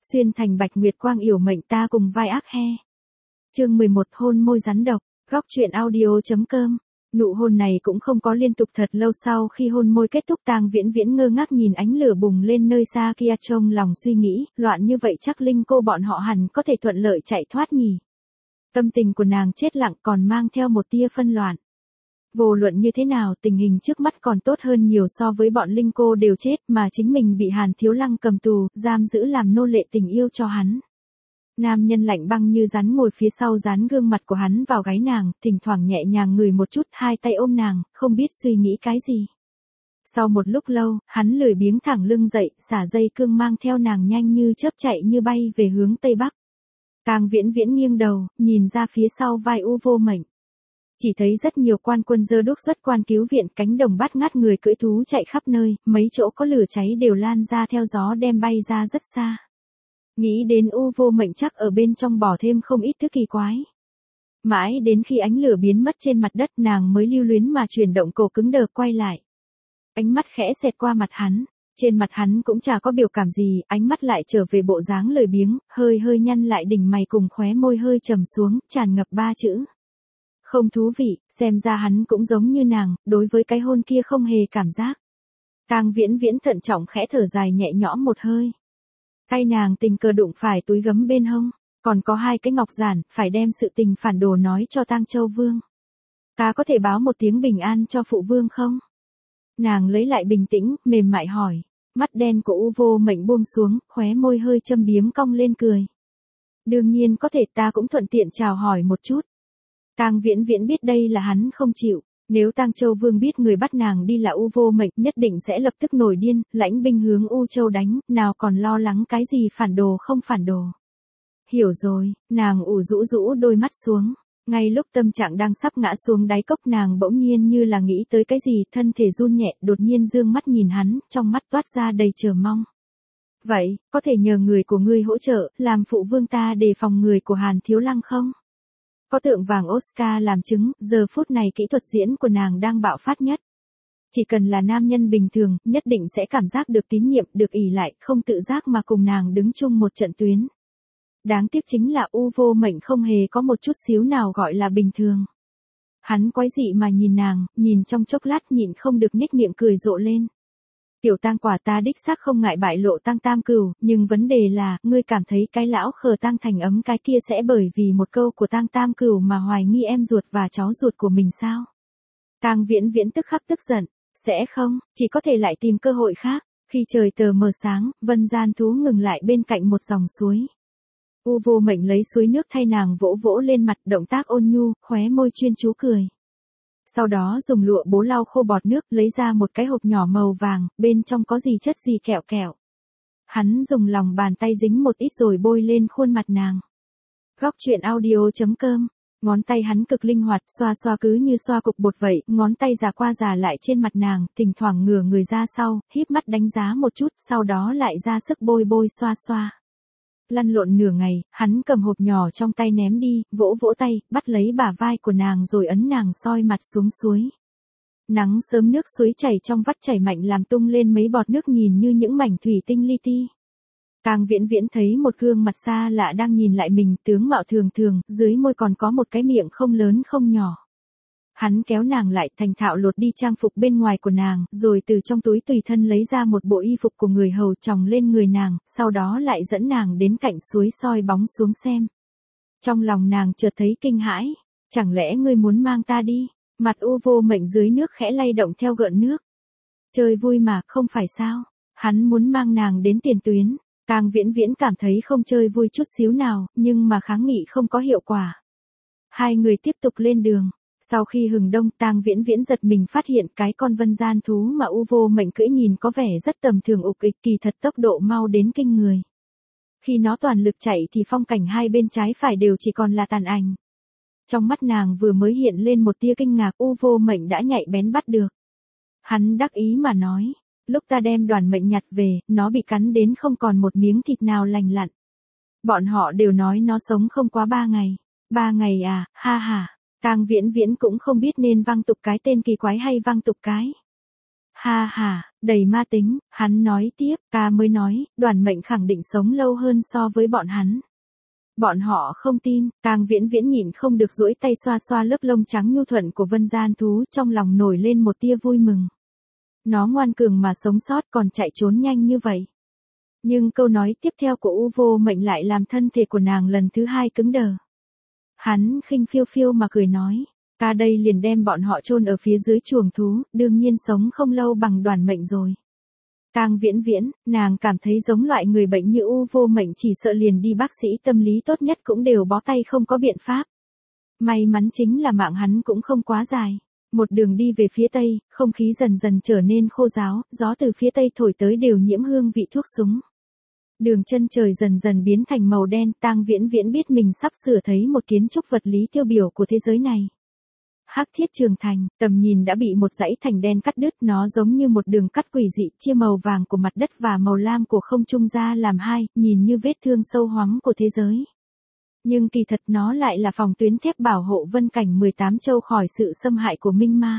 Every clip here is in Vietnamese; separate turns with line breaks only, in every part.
Xuyên thành bạch nguyệt quang yểu mệnh ta cùng vai ác he. Chương 11 hôn môi rắn độc, góc truyện audio.com. Nụ hôn này cũng không có liên tục thật lâu, sau khi hôn môi kết thúc Tang Viễn Viễn ngơ ngác nhìn ánh lửa bùng lên nơi xa kia, trong lòng suy nghĩ, loạn như vậy chắc Linh cô bọn họ hẳn có thể thuận lợi chạy thoát nhỉ. Tâm tình của nàng chết lặng còn mang theo một tia phân loạn. Vô luận như thế nào, tình hình trước mắt còn tốt hơn nhiều so với bọn Linh cô đều chết mà chính mình bị Hàn Thiếu Lăng cầm tù, giam giữ làm nô lệ tình yêu cho hắn. Nam nhân lạnh băng như rắn ngồi phía sau dán gương mặt của hắn vào gáy nàng, thỉnh thoảng nhẹ nhàng ngửi một chút, hai tay ôm nàng, không biết suy nghĩ cái gì. Sau một lúc lâu, hắn lười biếng thẳng lưng dậy, xả dây cương mang theo nàng nhanh như chớp chạy như bay về hướng Tây Bắc. Tang Viễn Viễn nghiêng đầu, nhìn ra phía sau vai U Vô Mệnh. Chỉ thấy rất nhiều quan quân dơ đuốc xuất quan cứu viện, cánh đồng bát ngát, người cưỡi thú chạy khắp nơi, mấy chỗ có lửa cháy đều lan ra theo gió đem bay ra rất xa. Nghĩ đến U Vô Mệnh chắc ở bên trong bỏ thêm không ít thứ kỳ quái. Mãi đến khi ánh lửa biến mất trên mặt đất nàng mới lưu luyến mà chuyển động cổ cứng đờ quay lại. Ánh mắt khẽ xẹt qua mặt hắn, trên mặt hắn cũng chả có biểu cảm gì, ánh mắt lại trở về bộ dáng lười biếng, hơi hơi nhăn lại đỉnh mày cùng khóe môi hơi trầm xuống, tràn ngập ba chữ. Không thú vị, xem ra hắn cũng giống như nàng, đối với cái hôn kia không hề cảm giác. Tang Viễn Viễn thận trọng khẽ thở dài nhẹ nhõm một hơi. Tay nàng tình cờ đụng phải túi gấm bên hông, còn có hai cái ngọc giản, phải đem sự tình phản đồ nói cho Tang Châu Vương. Ta có thể báo một tiếng bình an cho phụ vương không? Nàng lấy lại bình tĩnh, mềm mại hỏi. Mắt đen của U Vô Mệnh buông xuống, khóe môi hơi châm biếm cong lên cười. Đương nhiên có thể, ta cũng thuận tiện chào hỏi một chút. Tang Viễn Viễn biết đây là hắn không chịu. Nếu Tang Châu Vương biết người bắt nàng đi là U Vô Mệnh, nhất định sẽ lập tức nổi điên, lãnh binh hướng U Châu đánh, nào còn lo lắng cái gì phản đồ không phản đồ. Hiểu rồi, nàng ủ rũ đôi mắt xuống. Ngay lúc tâm trạng đang sắp ngã xuống đáy cốc, nàng bỗng nhiên như là nghĩ tới cái gì, thân thể run nhẹ, đột nhiên dương mắt nhìn hắn, trong mắt toát ra đầy chờ mong. Vậy, có thể nhờ người của ngươi hỗ trợ, làm phụ vương ta đề phòng người của Hàn Thiếu Lăng không? Có tượng vàng Oscar làm chứng, giờ phút này kỹ thuật diễn của nàng đang bạo phát nhất. Chỉ cần là nam nhân bình thường, nhất định sẽ cảm giác được tín nhiệm, được ỷ lại, không tự giác mà cùng nàng đứng chung một trận tuyến. Đáng tiếc chính là U Vô Mệnh không hề có một chút xíu nào gọi là bình thường. Hắn quái dị mà nhìn nàng, nhìn trong chốc lát nhịn không được nhếch miệng cười rộ lên. Tiểu Tang quả ta đích xác không ngại bại lộ Tang Tam Cửu, nhưng vấn đề là, ngươi cảm thấy cái lão khờ Tang Thành Ấm cái kia sẽ bởi vì một câu của Tang Tam Cửu mà hoài nghi em ruột và cháu ruột của mình sao? Tang Viễn Viễn tức khắc tức giận, sẽ không, chỉ có thể lại tìm cơ hội khác. Khi trời tờ mờ sáng, Vân Gian Thú ngừng lại bên cạnh một dòng suối. U Vô Mệnh lấy suối nước thay nàng vỗ vỗ lên mặt, động tác ôn nhu, khóe môi chuyên chú cười. Sau đó dùng lụa bố lau khô bọt nước, lấy ra một cái hộp nhỏ màu vàng, bên trong có gì chất gì kẹo kẹo. Hắn dùng lòng bàn tay dính một ít rồi bôi lên khuôn mặt nàng. Góc truyện audio.com. Ngón tay hắn cực linh hoạt, xoa xoa cứ như xoa cục bột vậy, ngón tay già qua già lại trên mặt nàng, thỉnh thoảng ngửa người ra sau, híp mắt đánh giá một chút, sau đó lại ra sức bôi bôi xoa xoa. Lăn lộn nửa ngày, hắn cầm hộp nhỏ trong tay ném đi, vỗ vỗ tay, bắt lấy bả vai của nàng rồi ấn nàng soi mặt xuống suối. Nắng sớm nước suối chảy trong vắt chảy mạnh làm tung lên mấy bọt nước nhìn như những mảnh thủy tinh li ti. Tang Viễn Viễn thấy một gương mặt xa lạ đang nhìn lại mình, tướng mạo thường thường, dưới môi còn có một cái miệng không lớn không nhỏ. Hắn kéo nàng lại, thành thạo lột đi trang phục bên ngoài của nàng, rồi từ trong túi tùy thân lấy ra một bộ y phục của người hầu chồng lên người nàng, sau đó lại dẫn nàng đến cạnh suối soi bóng xuống xem. Trong lòng nàng chợt thấy kinh hãi, chẳng lẽ ngươi muốn mang ta đi? Mặt U Vô Mệnh dưới nước khẽ lay động theo gợn nước. Chơi vui mà, không phải sao? Hắn muốn mang nàng đến tiền tuyến. Tang Viễn Viễn cảm thấy không chơi vui chút xíu nào, nhưng mà kháng nghị không có hiệu quả. Hai người tiếp tục lên đường. Sau khi hừng đông, Tang Viễn Viễn giật mình phát hiện cái con Vân Gian Thú mà U Vô Mệnh cưỡi nhìn có vẻ rất tầm thường, ục ịch, kỳ thật tốc độ mau đến kinh người. Khi nó toàn lực chạy thì phong cảnh hai bên trái phải đều chỉ còn là tàn ảnh. Trong mắt nàng vừa mới hiện lên một tia kinh ngạc, U Vô Mệnh đã nhạy bén bắt được. Hắn đắc ý mà nói, lúc ta đem Đoàn Mệnh nhặt về, nó bị cắn đến không còn một miếng thịt nào lành lặn. Bọn họ đều nói nó sống không quá 3 ngày. 3 ngày à, ha ha. Tang Viễn Viễn cũng không biết nên văng tục cái tên kỳ quái hay văng tục cái Ha ha, đầy ma tính, hắn nói tiếp, ca mới nói, Đoàn Mệnh khẳng định sống lâu hơn so với bọn hắn. Bọn họ không tin, Càng Viễn Viễn nhịn không được duỗi tay xoa xoa lớp lông trắng nhu thuận của Vân Gian thú, trong lòng nổi lên một tia vui mừng. Nó ngoan cường mà sống sót còn chạy trốn nhanh như vậy. Nhưng câu nói tiếp theo của U Vô Mệnh lại làm thân thể của nàng lần thứ hai cứng đờ. Hắn khinh phiêu phiêu mà cười nói, ca đây liền đem bọn họ chôn ở phía dưới chuồng thú, đương nhiên sống không lâu bằng Đoàn Mệnh rồi. Càng Viễn Viễn, nàng cảm thấy giống loại người bệnh như U Vô Mệnh chỉ sợ liền đi bác sĩ tâm lý tốt nhất cũng đều bó tay không có biện pháp. May mắn chính là mạng hắn cũng không quá dài. Một đường đi về phía tây, không khí dần dần trở nên khô ráo, gió từ phía tây thổi tới đều nhiễm hương vị thuốc súng. Đường chân trời dần dần biến thành màu đen, Tang Viễn Viễn biết mình sắp sửa thấy một kiến trúc vật lý tiêu biểu của thế giới này. Hắc Thiết Trường Thành, tầm nhìn đã bị một dãy thành đen cắt đứt, nó giống như một đường cắt quỷ dị chia màu vàng của mặt đất và màu lam của không trung ra làm hai, nhìn như vết thương sâu hoắm của thế giới. Nhưng kỳ thật nó lại là phòng tuyến thép bảo hộ Vân Cảnh 18 châu khỏi sự xâm hại của Minh Ma.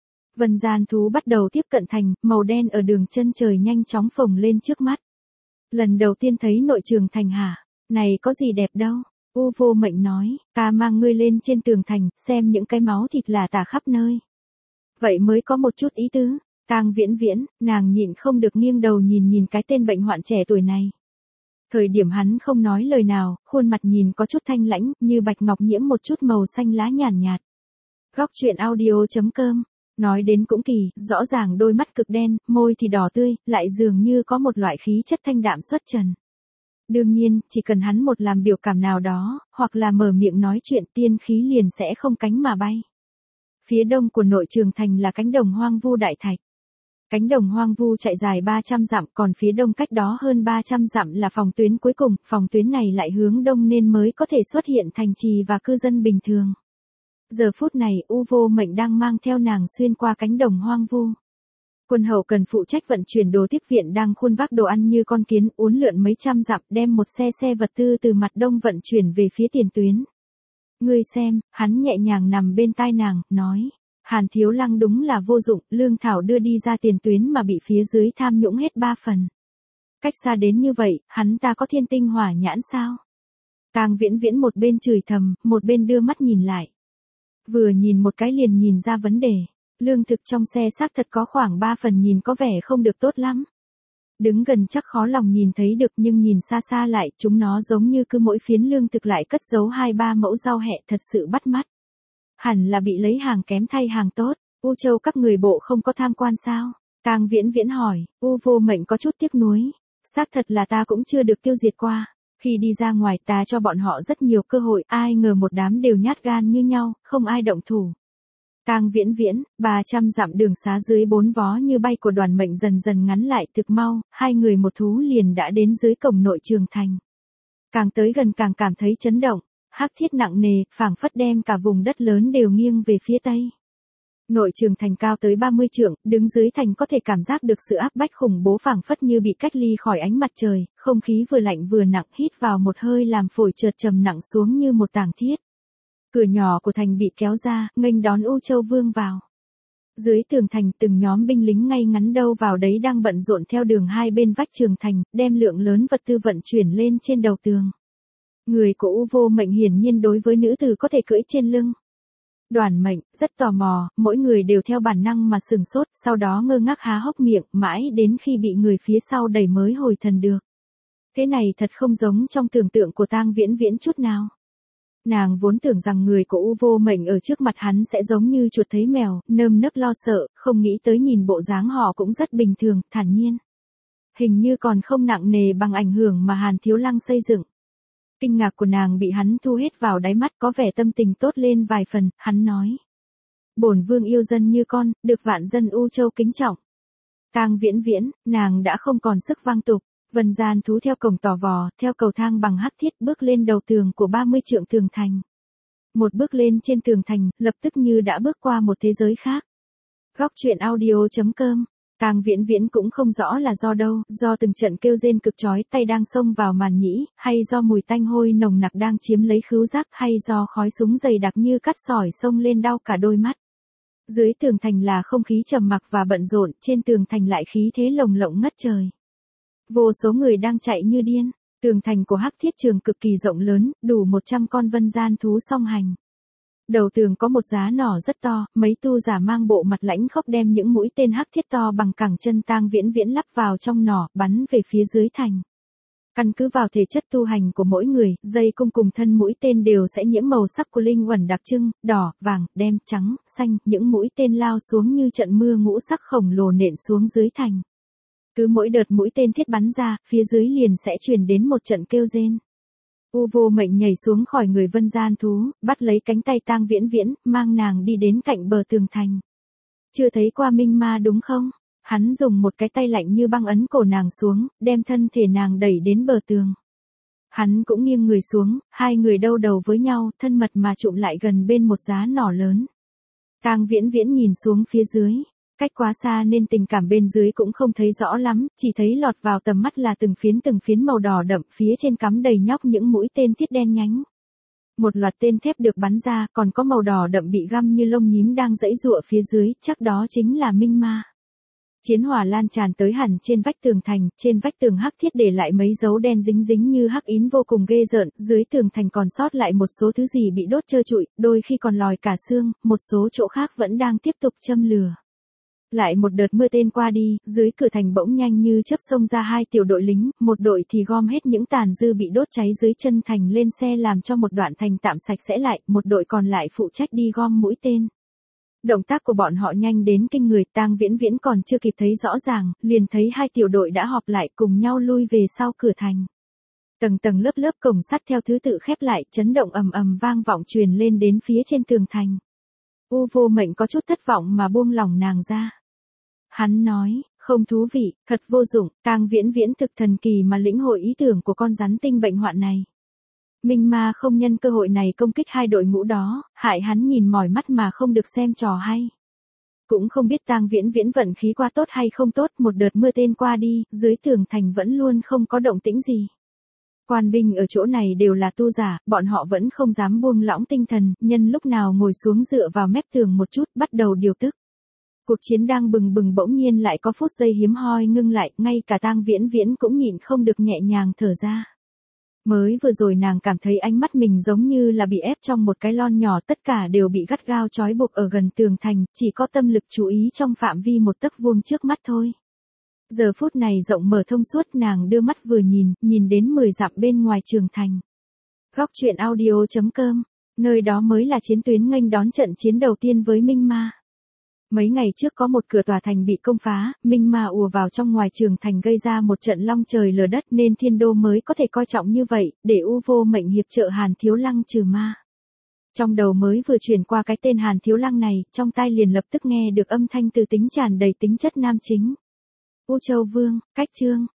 Vân Gian thú bắt đầu tiếp cận thành, màu đen ở đường chân trời nhanh chóng phồng lên trước mắt. Lần đầu tiên thấy nội trường thành hả? Này có gì đẹp đâu. U Vô Mệnh nói, ca mang ngươi lên trên tường thành, xem những cái máu thịt là tả khắp nơi. Vậy mới có một chút ý tứ. Tang Viễn Viễn, nàng nhịn không được nghiêng đầu nhìn cái tên bệnh hoạn trẻ tuổi này. Thời điểm hắn không nói lời nào, khuôn mặt nhìn có chút thanh lãnh, như bạch ngọc nhiễm một chút màu xanh lá nhàn nhạt. Góc truyện audio.com. Nói đến cũng kỳ, rõ ràng đôi mắt cực đen, môi thì đỏ tươi, lại dường như có một loại khí chất thanh đạm xuất trần. Đương nhiên, chỉ cần hắn một làm biểu cảm nào đó, hoặc là mở miệng nói chuyện, tiên khí liền sẽ không cánh mà bay. Phía đông của nội trường thành là cánh đồng hoang vu đại thạch. Cánh đồng hoang vu chạy dài 300 dặm, còn phía đông cách đó hơn 300 dặm là phòng tuyến cuối cùng, phòng tuyến này lại hướng đông nên mới có thể xuất hiện thành trì và cư dân bình thường. Giờ phút này U Vô Mệnh đang mang theo nàng xuyên qua cánh đồng hoang vu. Quân hậu cần phụ trách vận chuyển đồ tiếp viện đang khuôn vác đồ ăn như con kiến uốn lượn mấy trăm dặm đem một xe vật tư từ mặt đông vận chuyển về phía tiền tuyến. Ngươi xem, hắn nhẹ nhàng nằm bên tai nàng, nói. Hàn Thiếu Lăng đúng là vô dụng, lương thảo đưa đi ra tiền tuyến mà bị phía dưới tham nhũng hết 3 phần. Cách xa đến như vậy, hắn ta có thiên tinh hỏa nhãn sao? Tang Viễn Viễn một bên chửi thầm, một bên đưa mắt nhìn lại. Vừa nhìn một cái liền nhìn ra vấn đề. Lương thực trong xe xác thật có khoảng 3 phần nhìn có vẻ không được tốt lắm. Đứng gần chắc khó lòng nhìn thấy được nhưng nhìn xa xa lại chúng nó giống như cứ mỗi phiến lương thực lại cất giấu 2-3 mẫu rau hẹ thật sự bắt mắt. Hẳn là bị lấy hàng kém thay hàng tốt. U Châu các người bộ không có tham quan sao? Tang Viễn Viễn hỏi. U Vô Mệnh có chút tiếc nuối. Xác thật là ta cũng chưa được tiêu diệt qua. Khi đi ra ngoài ta cho bọn họ rất nhiều cơ hội, ai ngờ một đám đều nhát gan như nhau, không ai động thủ. Tang Viễn Viễn, 300 dặm đường xá dưới 4 vó như bay của Đoàn Mệnh dần dần ngắn lại thực mau, hai người một thú liền đã đến dưới cổng nội trường thành. Càng tới gần càng cảm thấy chấn động, hắc thiết nặng nề, phảng phất đem cả vùng đất lớn đều nghiêng về phía tây. Nội trường thành cao tới 30 trượng, đứng dưới thành có thể cảm giác được sự áp bách khủng bố phảng phất như bị cách ly khỏi ánh mặt trời, không khí vừa lạnh vừa nặng, hít vào một hơi làm phổi chợt trầm nặng xuống như một tảng thiết. Cửa nhỏ của thành bị kéo ra, nghênh đón U Châu Vương vào. Dưới tường thành từng nhóm binh lính ngay ngắn đâu vào đấy đang bận rộn theo đường hai bên vách trường thành, đem lượng lớn vật tư vận chuyển lên trên đầu tường. Người của U Vô Mệnh hiển nhiên đối với nữ tử có thể cưỡi trên lưng. Đoàn Mệnh, rất tò mò, mỗi người đều theo bản năng mà sừng sốt, sau đó ngơ ngác há hốc miệng, mãi đến khi bị người phía sau đẩy mới hồi thần được. Thế này thật không giống trong tưởng tượng của Tang Viễn Viễn chút nào. Nàng vốn tưởng rằng người của U Vô Mệnh ở trước mặt hắn sẽ giống như chuột thấy mèo, nơm nớp lo sợ, không nghĩ tới nhìn bộ dáng họ cũng rất bình thường, thản nhiên. Hình như còn không nặng nề bằng ảnh hưởng mà Hàn Thiếu Lăng xây dựng. Kinh ngạc của nàng bị hắn thu hết vào đáy mắt, có vẻ tâm tình tốt lên vài phần, hắn nói. Bổn vương yêu dân như con, được vạn dân U Châu kính trọng. Tang Viễn Viễn, nàng đã không còn sức vang tục. Vân Gian thú theo cổng tò vò, theo cầu thang bằng hắc thiết bước lên đầu tường của 30 trượng tường thành. Một bước lên trên tường thành, lập tức như đã bước qua một thế giới khác. Góc truyện audio.com. Tang Viễn Viễn cũng không rõ là do đâu, do từng trận kêu rên cực chói tay đang xông vào màn nhĩ, hay do mùi tanh hôi nồng nặc đang chiếm lấy khứu giác, hay do khói súng dày đặc như cát sỏi xông lên đau cả đôi mắt. Dưới tường thành là không khí trầm mặc và bận rộn, trên tường thành lại khí thế lồng lộng ngất trời. Vô số người đang chạy như điên. Tường thành của Hắc Thiết Trường cực kỳ rộng lớn, đủ 100 con vân gian thú song hành. Đầu tường có một giá nỏ rất to, mấy tu giả mang bộ mặt lãnh khốc đem những mũi tên hắc thiết to bằng cẳng chân Tang Viễn Viễn lắp vào trong nỏ, bắn về phía dưới thành. Căn cứ vào thể chất tu hành của mỗi người, dây cung cùng thân mũi tên đều sẽ nhiễm màu sắc của linh uẩn đặc trưng, đỏ, vàng, đen, trắng, xanh, những mũi tên lao xuống như trận mưa ngũ sắc khổng lồ nện xuống dưới thành. Cứ mỗi đợt mũi tên thiết bắn ra, phía dưới liền sẽ truyền đến một trận kêu rên. U Vô Mệnh nhảy xuống khỏi người vân gian thú, bắt lấy cánh tay Tang Viễn Viễn, mang nàng đi đến cạnh bờ tường thành. Chưa thấy qua Minh Ma đúng không? Hắn dùng một cái tay lạnh như băng ấn cổ nàng xuống, đem thân thể nàng đẩy đến bờ tường. Hắn cũng nghiêng người xuống, hai người đâu đầu với nhau, thân mật mà chụm lại gần bên một giá nỏ lớn. Tang Viễn Viễn nhìn xuống phía dưới. Cách quá xa nên tình cảm bên dưới cũng không thấy rõ lắm, chỉ thấy lọt vào tầm mắt là từng phiến màu đỏ đậm, phía trên cắm đầy nhóc những mũi tên thiết đen nhánh. Một loạt tên thép được bắn ra, còn có màu đỏ đậm bị găm như lông nhím đang giãy giụa phía dưới, chắc đó chính là Minh Ma. Chiến hỏa lan tràn tới hẳn trên vách tường thành, trên vách tường hắc thiết để lại mấy dấu đen dính dính như hắc ín vô cùng ghê rợn, dưới tường thành còn sót lại một số thứ gì bị đốt trơ trụi, đôi khi còn lòi cả xương, một số chỗ khác vẫn đang tiếp tục châm lửa. Lại một đợt mưa tên qua đi, dưới cửa thành bỗng nhanh như chớp xông ra hai tiểu đội lính, một đội thì gom hết những tàn dư bị đốt cháy dưới chân thành lên xe làm cho một đoạn thành tạm sạch sẽ lại, một đội còn lại phụ trách đi gom mũi tên. Động tác của bọn họ nhanh đến kinh người, Tang Viễn Viễn còn chưa kịp thấy rõ ràng, liền thấy hai tiểu đội đã họp lại cùng nhau lui về sau cửa thành. Tầng tầng lớp lớp cổng sắt theo thứ tự khép lại, chấn động ầm ầm vang vọng truyền lên đến phía trên tường thành. U Vô Mệnh có chút thất vọng mà buông lỏng nàng ra. Hắn nói, không thú vị, thật vô dụng, Tang Viễn Viễn thực thần kỳ mà lĩnh hội ý tưởng của con rắn tinh bệnh hoạn này. Minh Ma không nhân cơ hội này công kích hai đội ngũ đó, hại hắn nhìn mỏi mắt mà không được xem trò hay. Cũng không biết Tang Viễn Viễn vận khí qua tốt hay không tốt, một đợt mưa tên qua đi, dưới tường thành vẫn luôn không có động tĩnh gì. Quan binh ở chỗ này đều là tu giả, bọn họ vẫn không dám buông lỏng tinh thần, nhân lúc nào ngồi xuống dựa vào mép tường một chút, bắt đầu điều tức. Cuộc chiến đang bừng bừng bỗng nhiên lại có phút giây hiếm hoi ngưng lại, ngay cả Tang Viễn Viễn cũng nhịn không được nhẹ nhàng thở ra. Mới vừa rồi nàng cảm thấy ánh mắt mình giống như là bị ép trong một cái lon nhỏ, tất cả đều bị gắt gao trói buộc ở gần tường thành, chỉ có tâm lực chú ý trong phạm vi một tấc vuông trước mắt thôi. Giờ phút này rộng mở thông suốt, nàng đưa mắt vừa nhìn đến 10 dặm bên ngoài trường thành. Góc truyện audio.com, nơi đó mới là chiến tuyến nghênh đón trận chiến đầu tiên với Minh Ma. Mấy ngày trước có một cửa tòa thành bị công phá, Minh Ma ùa vào trong ngoài trường thành gây ra một trận long trời lở đất nên Thiên Đô mới có thể coi trọng như vậy, để U Vô Mệnh hiệp trợ Hàn Thiếu Lăng trừ ma. Trong đầu mới vừa truyền qua cái tên Hàn Thiếu Lăng này, trong tai liền lập tức nghe được âm thanh từ tính tràn đầy tính chất nam chính. U Châu Vương, cách chương.